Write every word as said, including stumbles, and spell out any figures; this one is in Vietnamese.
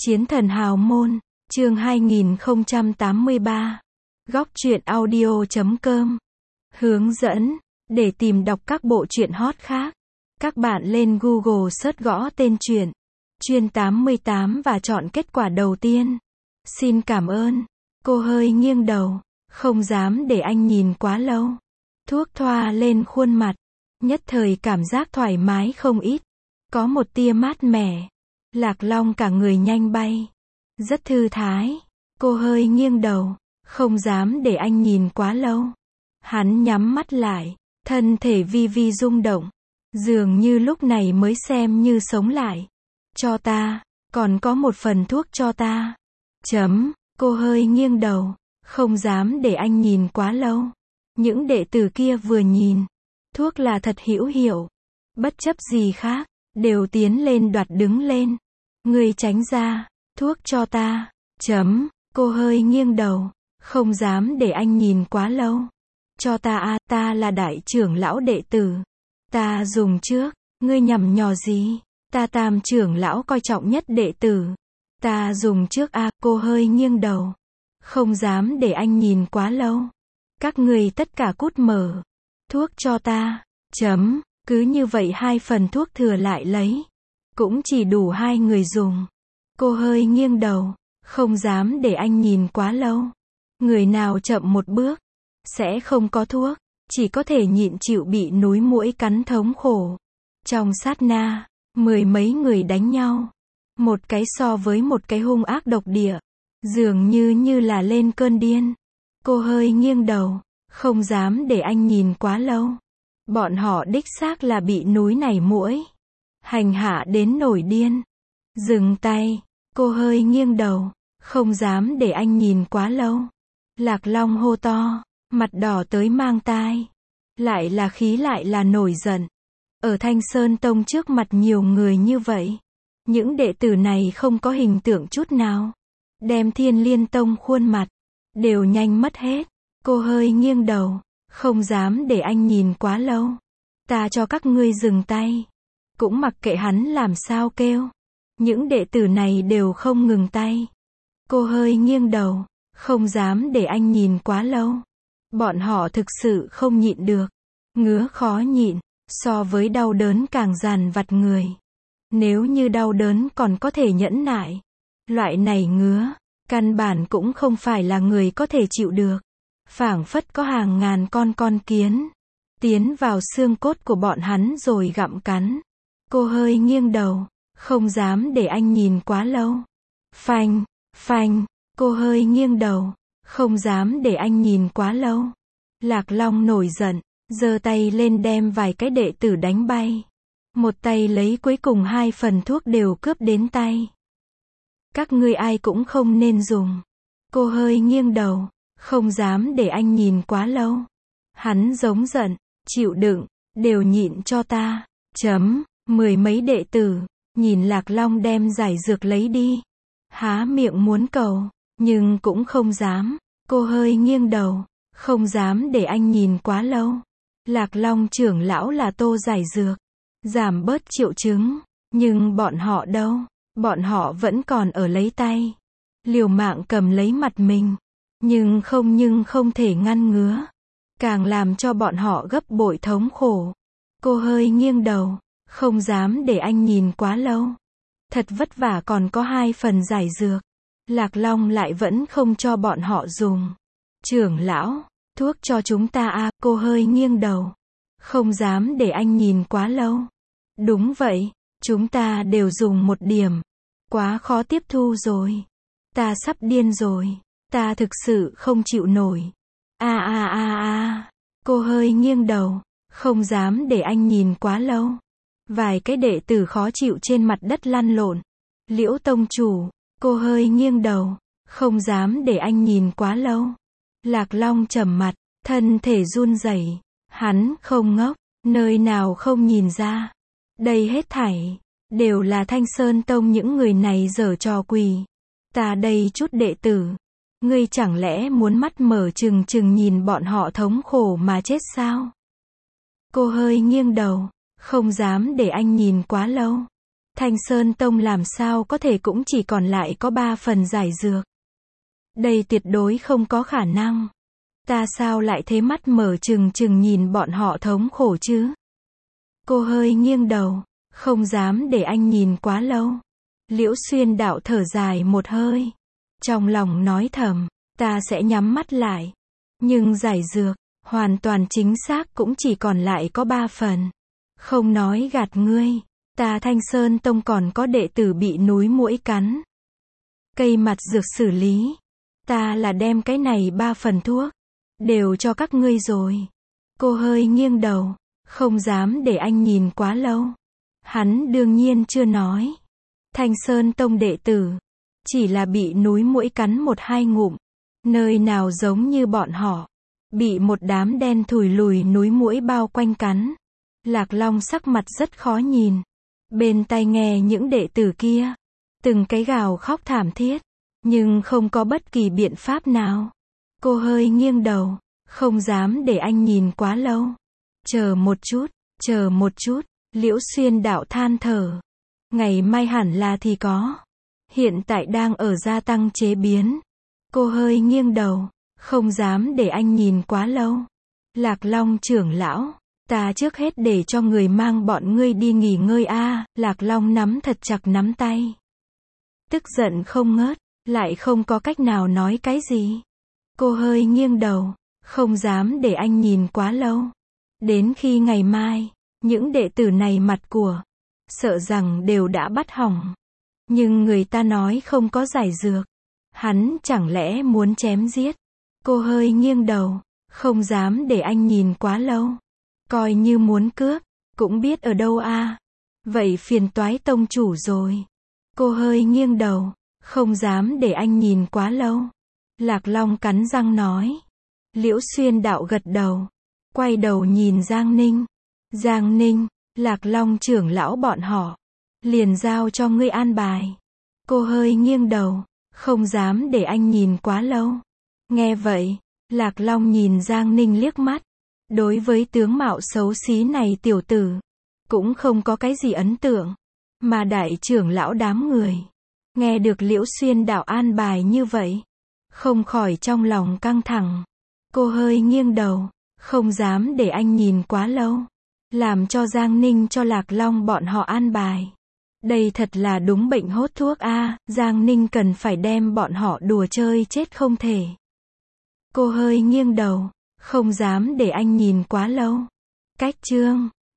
Chiến thần hào môn, chương hai nghìn không trăm tám mươi ba. Góc truyện audio chấm com. Hướng dẫn, để tìm đọc các bộ truyện hot khác. Các bạn lên Google search gõ tên truyện Chuyên tám mươi tám và chọn kết quả đầu tiên. Xin cảm ơn. Cô hơi nghiêng đầu, không dám để anh nhìn quá lâu. Thuốc thoa lên khuôn mặt, nhất thời cảm giác thoải mái không ít. Có một tia mát mẻ. Lạc Long cả người nhanh bay. Rất thư thái. Cô hơi nghiêng đầu, không dám để anh nhìn quá lâu. Hắn nhắm mắt lại, thân thể vi vi rung động. Dường như lúc này mới xem như sống lại. Cho ta, còn có một phần thuốc cho ta. Chấm, cô hơi nghiêng đầu, không dám để anh nhìn quá lâu. Những đệ tử kia vừa nhìn, thuốc là thật hữu hiệu. Bất chấp gì khác, đều tiến lên đoạt đứng lên. Người tránh ra, thuốc cho ta. Chấm, cô hơi nghiêng đầu, không dám để anh nhìn quá lâu. Cho ta a, ta là đại trưởng lão đệ tử. Ta dùng trước, ngươi nhằm nhò gì? Ta tam trưởng lão coi trọng nhất đệ tử. Ta dùng trước a, cô hơi nghiêng đầu. Không dám để anh nhìn quá lâu. Các người tất cả cút mở. Thuốc cho ta. Chấm, cứ như vậy hai phần thuốc thừa lại lấy. Cũng chỉ đủ hai người dùng. Cô hơi nghiêng đầu, không dám để anh nhìn quá lâu. Người nào chậm một bước, sẽ không có thuốc, chỉ có thể nhịn chịu bị núi muỗi cắn thống khổ. Trong sát na, mười mấy người đánh nhau. Một cái so với một cái hung ác độc địa. Dường như như là lên cơn điên. Cô hơi nghiêng đầu, không dám để anh nhìn quá lâu. Bọn họ đích xác là bị núi này muỗi hành hạ đến nổi điên. Dừng tay, cô hơi nghiêng đầu, không dám để anh nhìn quá lâu. Lạc Long hô to, mặt đỏ tới mang tai. Lại là khí lại là nổi giận. Ở Thanh Sơn Tông trước mặt nhiều người như vậy. Những đệ tử này không có hình tượng chút nào. Đem Thiên Liên Tông khuôn mặt, đều nhanh mất hết. Cô hơi nghiêng đầu, không dám để anh nhìn quá lâu. Ta cho các ngươi dừng tay. Cũng mặc kệ hắn làm sao kêu. Những đệ tử này đều không ngừng tay. Cô hơi nghiêng đầu, không dám để anh nhìn quá lâu. Bọn họ thực sự không nhịn được. Ngứa khó nhịn, so với đau đớn càng dằn vặt người. Nếu như đau đớn còn có thể nhẫn nại, loại này ngứa, căn bản cũng không phải là người có thể chịu được. Phảng phất có hàng ngàn con con kiến tiến vào xương cốt của bọn hắn rồi gặm cắn. Cô hơi nghiêng đầu, không dám để anh nhìn quá lâu. Phanh, phanh, cô hơi nghiêng đầu, không dám để anh nhìn quá lâu. Lạc Long nổi giận, giơ tay lên đem vài cái đệ tử đánh bay. Một tay lấy cuối cùng hai phần thuốc đều cướp đến tay. Các ngươi ai cũng không nên dùng. Cô hơi nghiêng đầu, không dám để anh nhìn quá lâu. Hắn giống giận, chịu đựng, đều nhịn cho ta. Chấm, mười mấy đệ tử, nhìn Lạc Long đem giải dược lấy đi. Há miệng muốn cầu, nhưng cũng không dám. Cô hơi nghiêng đầu, không dám để anh nhìn quá lâu. Lạc Long trưởng lão là tô giải dược, giảm bớt triệu chứng. Nhưng bọn họ đâu? Bọn họ vẫn còn ở lấy tay. Liều mạng cầm lấy mặt mình. Nhưng không nhưng không thể ngăn ngứa. Càng làm cho bọn họ gấp bội thống khổ. Cô hơi nghiêng đầu, không dám để anh nhìn quá lâu. Thật vất vả còn có hai phần giải dược. Lạc Long lại vẫn không cho bọn họ dùng. Trưởng lão, thuốc cho chúng ta a, à, cô hơi nghiêng đầu. Không dám để anh nhìn quá lâu. Đúng vậy, chúng ta đều dùng một điểm. Quá khó tiếp thu rồi. Ta sắp điên rồi. Ta thực sự không chịu nổi. A a a a. Cô hơi nghiêng đầu, không dám để anh nhìn quá lâu. Vài cái đệ tử khó chịu trên mặt đất lăn lộn. Liễu tông chủ, cô hơi nghiêng đầu, không dám để anh nhìn quá lâu. Lạc Long trầm mặt, thân thể run rẩy. Hắn không ngốc, nơi nào không nhìn ra. Đây hết thảy đều là Thanh Sơn Tông những người này giở trò quỷ. Ta đây chút đệ tử, ngươi chẳng lẽ muốn mắt mở trừng trừng nhìn bọn họ thống khổ mà chết sao? Cô hơi nghiêng đầu, không dám để anh nhìn quá lâu. Thanh Sơn Tông làm sao có thể cũng chỉ còn lại có ba phần giải dược. Đây tuyệt đối không có khả năng. Ta sao lại thế, mắt mở trừng trừng nhìn bọn họ thống khổ chứ? Cô hơi nghiêng đầu, không dám để anh nhìn quá lâu. Liễu Xuyên Đạo thở dài một hơi. Trong lòng nói thầm, ta sẽ nhắm mắt lại. Nhưng giải dược, hoàn toàn chính xác cũng chỉ còn lại có ba phần. Không nói gạt ngươi, ta Thanh Sơn Tông còn có đệ tử bị núi muỗi cắn. Cây mặt dược xử lý. Ta là đem cái này ba phần thuốc, đều cho các ngươi rồi. Cô hơi nghiêng đầu, không dám để anh nhìn quá lâu. Hắn đương nhiên chưa nói. Thanh Sơn Tông đệ tử, chỉ là bị núi muỗi cắn một hai ngụm. Nơi nào giống như bọn họ, bị một đám đen thùi lùi núi muỗi bao quanh cắn. Lạc Long sắc mặt rất khó nhìn. Bên tai nghe những đệ tử kia, từng cái gào khóc thảm thiết, nhưng không có bất kỳ biện pháp nào. Cô hơi nghiêng đầu, không dám để anh nhìn quá lâu. Chờ một chút, chờ một chút, Liễu Xuyên Đạo than thở. Ngày mai hẳn là thì có. Hiện tại đang ở gia tăng chế biến. Cô hơi nghiêng đầu, không dám để anh nhìn quá lâu. Lạc Long trưởng lão, ta trước hết để cho người mang bọn ngươi đi nghỉ ngơi a. À, Lạc Long nắm thật chặt nắm tay. Tức giận không ngớt, lại không có cách nào nói cái gì. Cô hơi nghiêng đầu, không dám để anh nhìn quá lâu. Đến khi ngày mai, những đệ tử này mặt của, sợ rằng đều đã bắt hỏng. Nhưng người ta nói không có giải dược. Hắn chẳng lẽ muốn chém giết? Cô hơi nghiêng đầu, không dám để anh nhìn quá lâu. Coi như muốn cướp, cũng biết ở đâu a. À. Vậy phiền toái tông chủ rồi. Cô hơi nghiêng đầu, không dám để anh nhìn quá lâu. Lạc Long cắn răng nói. Liễu Xuyên Đạo gật đầu, quay đầu nhìn Giang Ninh. Giang Ninh, Lạc Long trưởng lão bọn họ, liền giao cho ngươi an bài. Cô hơi nghiêng đầu, không dám để anh nhìn quá lâu. Nghe vậy, Lạc Long nhìn Giang Ninh liếc mắt. Đối với tướng mạo xấu xí này tiểu tử, cũng không có cái gì ấn tượng. Mà đại trưởng lão đám người, nghe được Liễu Xuyên Đạo an bài như vậy, không khỏi trong lòng căng thẳng. Cô hơi nghiêng đầu, không dám để anh nhìn quá lâu. Làm cho Giang Ninh cho Lạc Long bọn họ an bài. Đây thật là đúng bệnh hốt thuốc a. À, Giang Ninh cần phải đem bọn họ đùa chơi chết không thể. Cô hơi nghiêng đầu, không dám để anh nhìn quá lâu. Cách chương